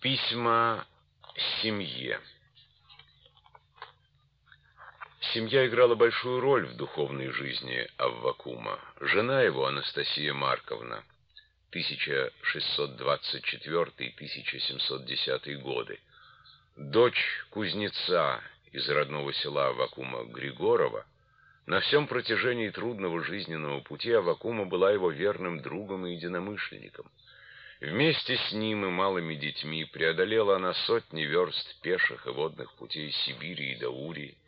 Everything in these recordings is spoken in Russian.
Письма семье. Семья играла большую роль в духовной жизни Аввакума. Жена его, Анастасия Марковна, 1624-1710 годы, дочь кузнеца из родного села Аввакума Григорова, на всем протяжении трудного жизненного пути Аввакума была его верным другом и единомышленником. Вместе с ним и малыми детьми преодолела она сотни верст пеших и водных путей Сибири и Даурии,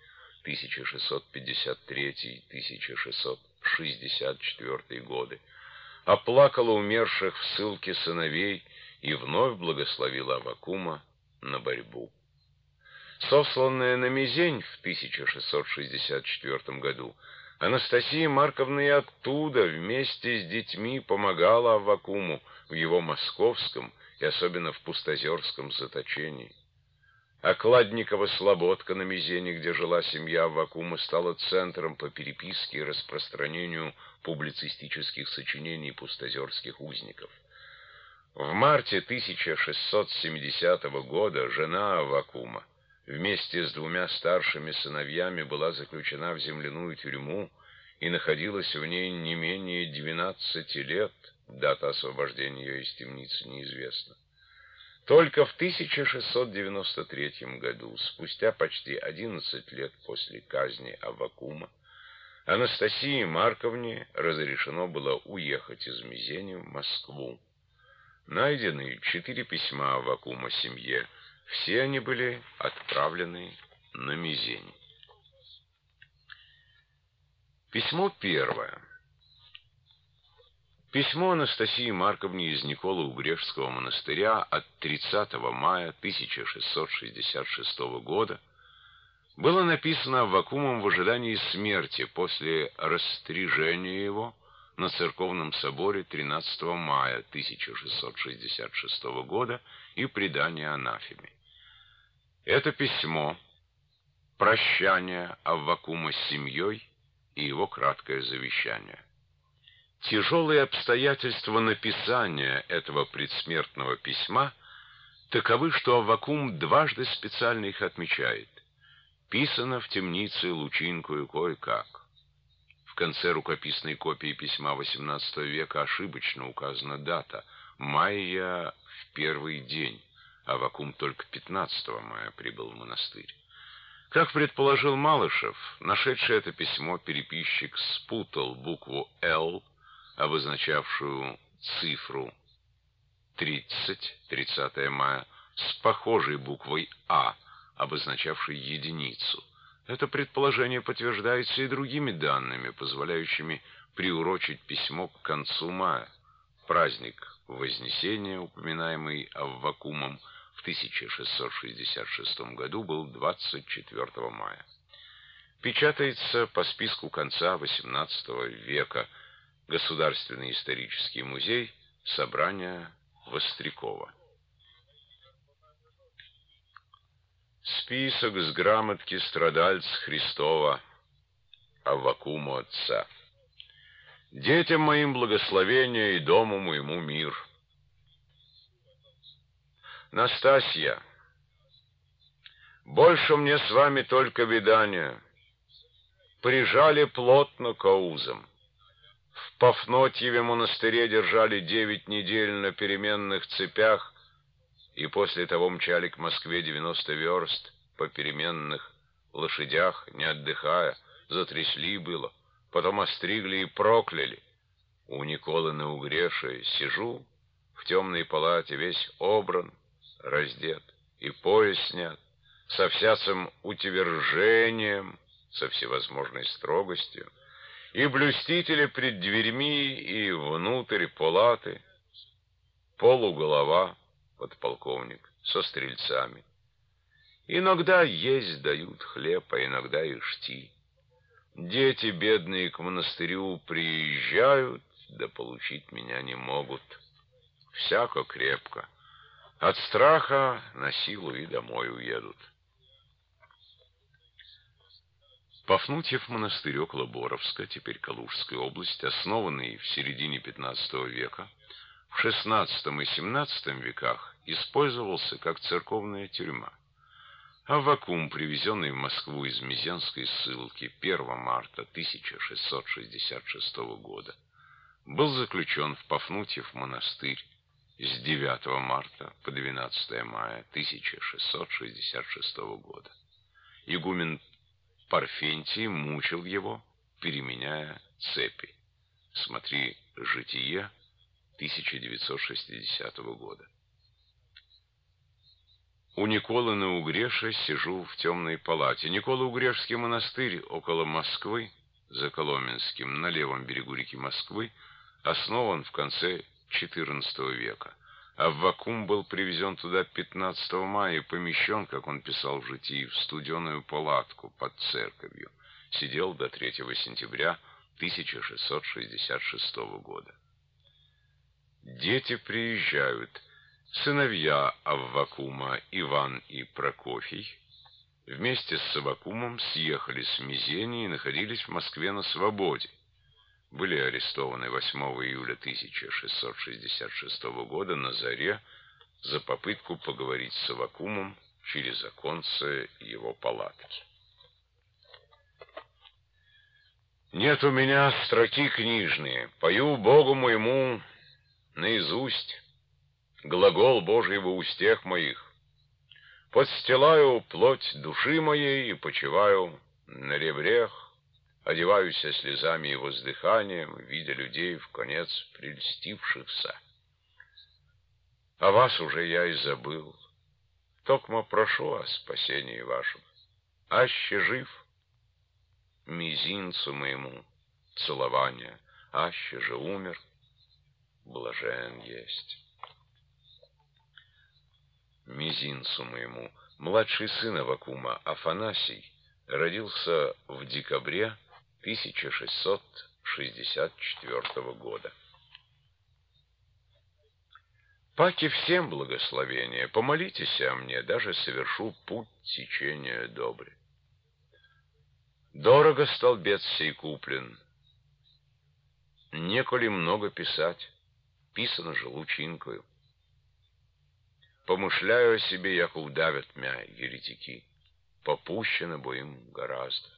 1653-1664 годы, оплакала умерших в ссылке сыновей и вновь благословила Аввакума на борьбу. Сосланная на Мизень в 1664 году, Анастасия Марковна и оттуда вместе с детьми помогала Аввакуму в его московском и особенно в пустозерском заточении. Окладникова слободка на Мизени, где жила семья Аввакума, стала центром по переписке и распространению публицистических сочинений пустозерских узников. В марте 1670 года жена Аввакума вместе с двумя старшими сыновьями была заключена в земляную тюрьму и находилась в ней не менее 12 лет, дата освобождения ее из темницы неизвестна. Только в 1693 году, спустя почти 11 лет после казни Аввакума, Анастасии Марковне разрешено было уехать из Мизени в Москву. Найдены 4 письма Аввакума семье, все они были отправлены на Мизень. Письмо первое. Письмо Анастасии Марковне из Николо-Угрешского монастыря от 30 мая 1666 года было написано Аввакумом в ожидании смерти после растряжения его на церковном соборе 13 мая 1666 года и предания анафеме. Это письмо — прощание Аввакума с семьей и его краткое завещание. Тяжелые обстоятельства написания этого предсмертного письма таковы, что Аввакум дважды специально их отмечает. Писано в темнице Лучинкою кое-как. В конце рукописной копии письма XVIII века ошибочно указана дата — мая в первый день. Аввакум только 15 мая прибыл в монастырь. Как предположил Малышев, нашедший это письмо переписчик спутал букву «Л», обозначавшую цифру 30 мая, с похожей буквой «А», обозначавшей единицу. Это предположение подтверждается и другими данными, позволяющими приурочить письмо к концу мая. Праздник Вознесения, упоминаемый Аввакумом в 1666 году, был 24 мая. Печатается по списку конца XVIII века. Государственный исторический музей, собрание Вострякова. Список с грамотки страдальца Христова Аввакуму отца. Детям моим благословение и дому моему мир. Настасья, больше мне с вами только видания. Прижали плотно к аузам. В Пафнутьеве монастыре держали 9 недель на переменных цепях и после того мчали к Москве 90 верст по переменных лошадях, не отдыхая, затрясли было, потом остригли и прокляли. У Николы на Угреше сижу в темной палате, весь обран, раздет, и пояс снят, со всяким утверждением, со всевозможной строгостью, и блюстители пред дверьми, и внутрь палаты, полуголова, подполковник, со стрельцами. Иногда есть дают хлеб, а иногда и шти. Дети бедные к монастырю приезжают, да получить меня не могут. Всяко крепко. От страха на силу и домой уедут. Пафнутьев монастырь около Боровска, теперь Калужская область, основанный в середине XV века, в XVI и XVII веках использовался как церковная тюрьма. Аввакум, привезенный в Москву из Мезенской ссылки 1 марта 1666 года, был заключен в Пафнутьев монастырь с 9 марта по 12 мая 1666 года. Игумен Парфентий мучил его, переменяя цепи. Смотри «Житие» 1960 года. У Николы на Угреша сижу в темной палате. Николо-Угрешский монастырь около Москвы, за Коломенским, на левом берегу реки Москвы, основан в конце XIV века. Аввакум был привезен туда 15 мая и помещен, как он писал в житии, в студеную палатку под церковью. Сидел до 3 сентября 1666 года. Дети приезжают. Сыновья Аввакума Иван и Прокофий вместе с Аввакумом съехали с Мезени и находились в Москве на свободе. Были арестованы 8 июля 1666 года на заре за попытку поговорить с Аввакумом через оконце его палатки. Нет у меня строки книжные, пою Богу моему наизусть глагол Божий в устях моих. Подстилаю плоть души моей и почиваю на ребрях, одеваюсь слезами и воздыханием, видя людей в конец прельстившихся. О вас уже я и забыл, токмо прошу о спасении вашем. Аще жив, мизинцу моему целования, аще же умер, блажен есть. Мизинцу моему. Младший сын Аввакума Афанасий родился в декабре 1664 года. Паки всем благословения, помолитесь о мне, даже совершу путь течения добрый. Дорого столбец сей куплен, неколи много писать, писано же лучинкою. Помышляю о себе, як удавят мя еретики, попущено бы им гораздо.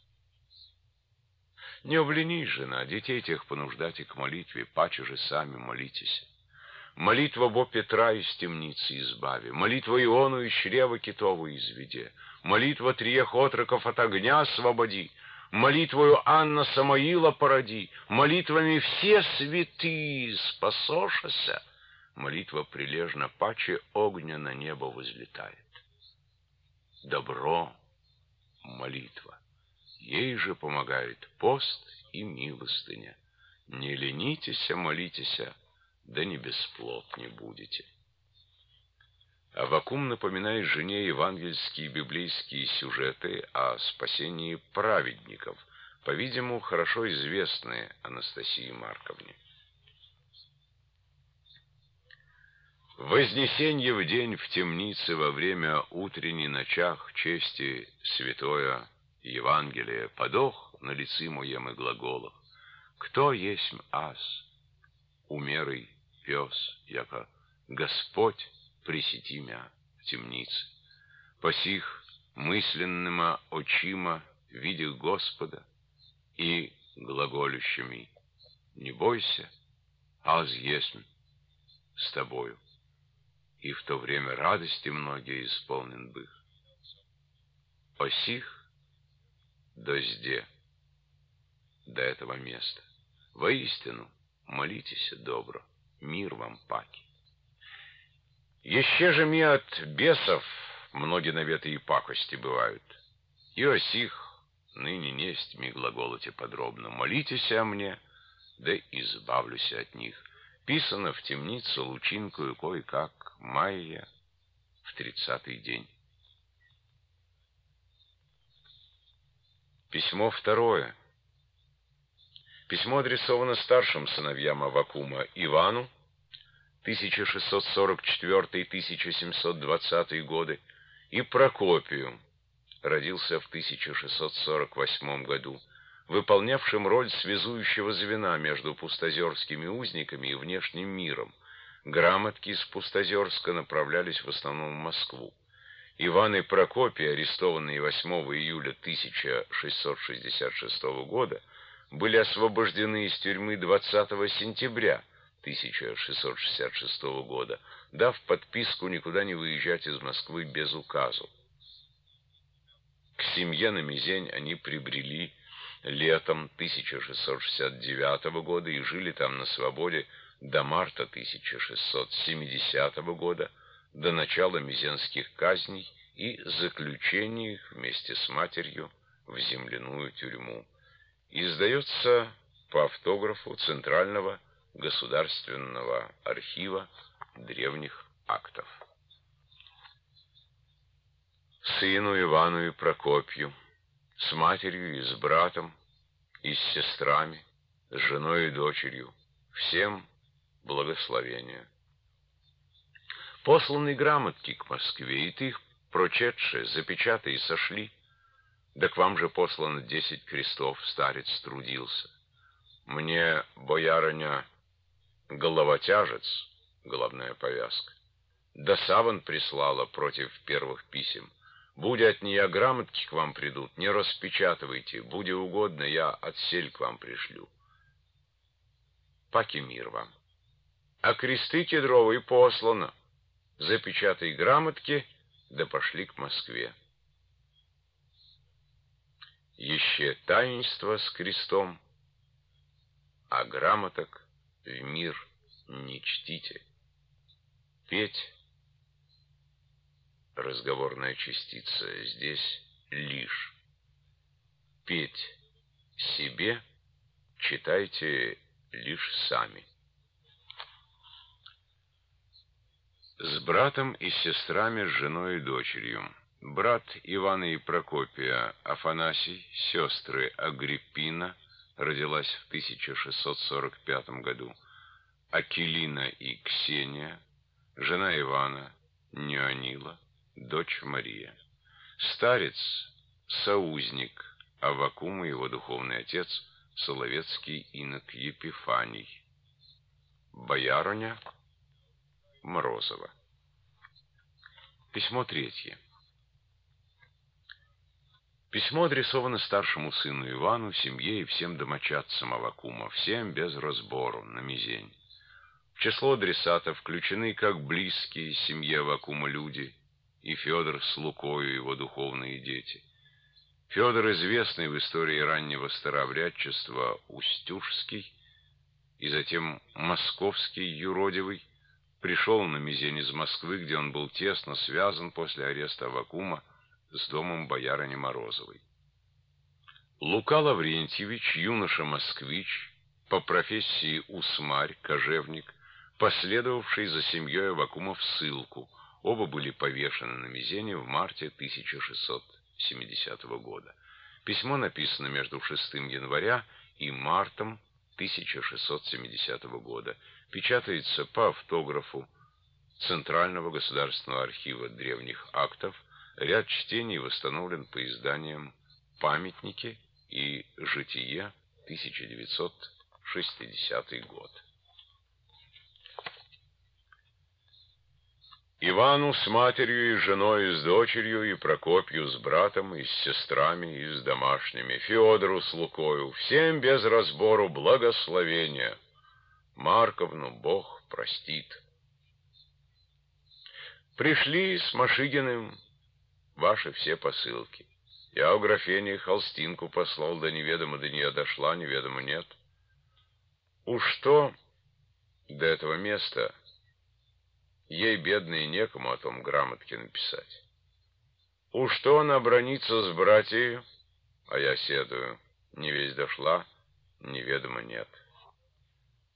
Не обленись, жена, детей тех понуждайте к молитве, паче же сами молитесь. Молитва бо Петра из темницы избави, молитва Иону из чрева китова изведи, молитва триех отроков от огня освободи, молитвою Анна Самоила породи, молитвами все святые спасошася. Молитва прилежно паче огня на небо возлетает. Добро — молитва. Ей же помогает пост и милостыня. Не ленитесь, молитесь, да не бесплотны будете. Аввакум напоминает жене евангельские и библейские сюжеты о спасении праведников, по-видимому, хорошо известные Анастасии Марковне. Вознесенье в день в темнице во время утренней ночах чести святое Евангелие подох на лице моем и глаголах. Кто есть аз, умерый пес, яко Господь пресети мя в темнице. По сих мысленныма очима видя Господа и глаголющими: не бойся, аз есть с тобою. И в то время радости многие исполнен бых. О сих дозде до этого места. Воистину, молитесь добро, мир вам паки. Еще же ми от бесов многие наветы и пакости бывают. И о сих ныне несть ми глаголоте подробно. Молитесь о мне, да избавлюсь от них. Писано в темницу лучинкою кое-как майя в 30-й день. Письмо второе. Письмо адресовано старшим сыновьям Аввакума Ивану, 1644-1720 годы, и Прокопию, родился в 1648 году, выполнявшим роль связующего звена между пустозерскими узниками и внешним миром. Грамотки из Пустозерска направлялись в основном в Москву. Иван и Прокопий, арестованные 8 июля 1666 года, были освобождены из тюрьмы 20 сентября 1666 года, дав подписку никуда не выезжать из Москвы без указу. К семье на Мизень они прибрели летом 1669 года и жили там на свободе до марта 1670 года, до начала мизенских казней и заключения их вместе с матерью в земляную тюрьму. Издается по автографу Центрального государственного архива древних актов. Сыну Ивану и Прокопью, с матерью и с братом, и с сестрами, с женой и дочерью, всем благословения. Посланы грамотки к Москве, и ты их, прочетшие, запечатай и сошли. Да к вам же послано 10 крестов, старец трудился. Мне, боярыня, головотяжец, головная повязка, да саван прислала против первых писем. Будь от нее грамотки к вам придут, не распечатывайте, буде угодно, я отсель к вам пришлю. Паки мир вам. А кресты кедровые послано. Запечатай грамотки, да пошли к Москве. Еще таинство с крестом, а грамоток в мир не чтите. Петь, разговорная частица, здесь лишь. Петь себе читайте лишь сами. С братом и сестрами, с женой и дочерью. Брат Ивана и Прокопия Афанасий, сестры Агриппина, родилась в 1645 году, Акилина и Ксения, жена Ивана, Неонила, дочь Мария. Старец, соузник Аввакума, его духовный отец, соловецкий инок Епифаний. Боярыня Морозова. Письмо 3. Письмо адресовано старшему сыну Ивану, семье и всем домочадцам Аввакума, всем без разбору, на Мизень. В число адресатов включены как близкие семье Аввакума люди и Федор с Лукою, его духовные дети. Федор, известный в истории раннего старообрядчества Устюжский и затем Московский юродивый, пришел на Мизень из Москвы, где он был тесно связан после ареста Аввакума с домом боярыни Морозовой. Лука Лаврентьевич, юноша-москвич, по профессии усмарь, кожевник, последовавший за семьей Аввакума в ссылку. Оба были повешены на Мизене в марте 1670 года. Письмо написано между 6 января и мартом 1670 года. Печатается по автографу Центрального государственного архива древних актов. Ряд чтений восстановлен по изданиям «Памятники» и «Житие», 1960 год. Ивану с матерью и женой, и с дочерью, и Прокопью с братом, и с сестрами, и с домашними, Федору с Лукою, всем без разбору благословения. Марковну Бог простит. Пришли с Машигиным ваши все посылки. Я у графини холстинку послал, да неведомо до нее дошла, неведомо нет. Уж что до этого места ей, бедной, некому о том грамотке написать. Уж что она бранится с братьей, а я седую, не весть дошла, неведомо нет.